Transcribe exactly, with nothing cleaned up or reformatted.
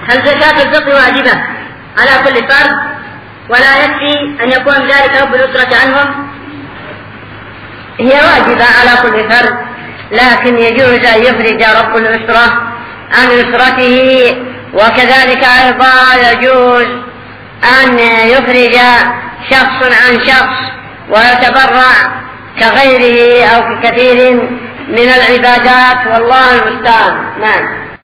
هل زكاة الفطر واجبة على كل فرد ولا يكفي أن يكون ذلك رب الأسرة عنهم؟ هي واجبة على كل فرد، لكن يجوز أن يفرج رب الأسرة عن أسرته، وكذلك أيضا يجوز أن يفرج شخص عن شخص ويتبرع كغيره أو ككثير من العبادات، والله المستعان. نعم.